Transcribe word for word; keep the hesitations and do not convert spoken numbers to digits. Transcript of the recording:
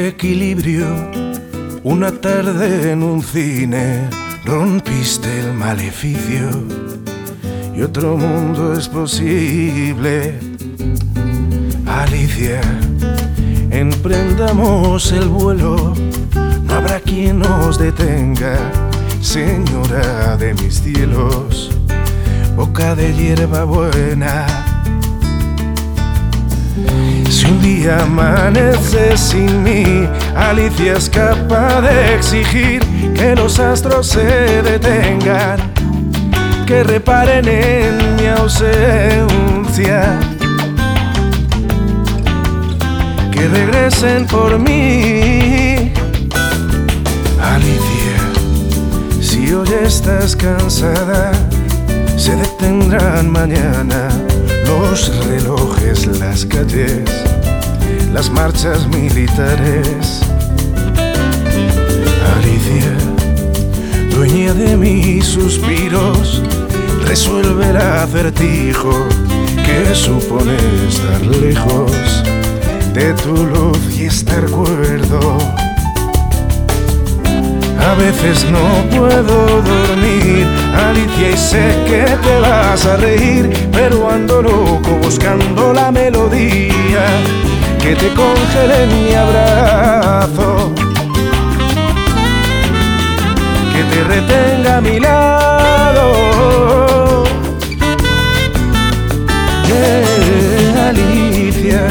equilibrio. Una tarde en un cine rompiste el maleficio y otro mundo es posible. Alicia, emprendamos el vuelo, no habrá quien nos detenga, señora de mis cielos, boca de hierba buena. Si un día amanece sin mí, Alicia es capaz de exigir que los astros se detengan, que reparen en mi ausencia, que regresen por mí. Alicia, si hoy estás cansada, se detendrán mañana los relojes, las calles, las marchas militares. Alicia, dueña de mis suspiros, resuelve el acertijo que supone estar lejos de tu luz y estar cuerdo. A veces no puedo dormir, Alicia, y sé que te vas a reír, pero ando loco buscando la melodía que te congele en mi abrazo, que te retenga a mi lado. Yeah, Alicia.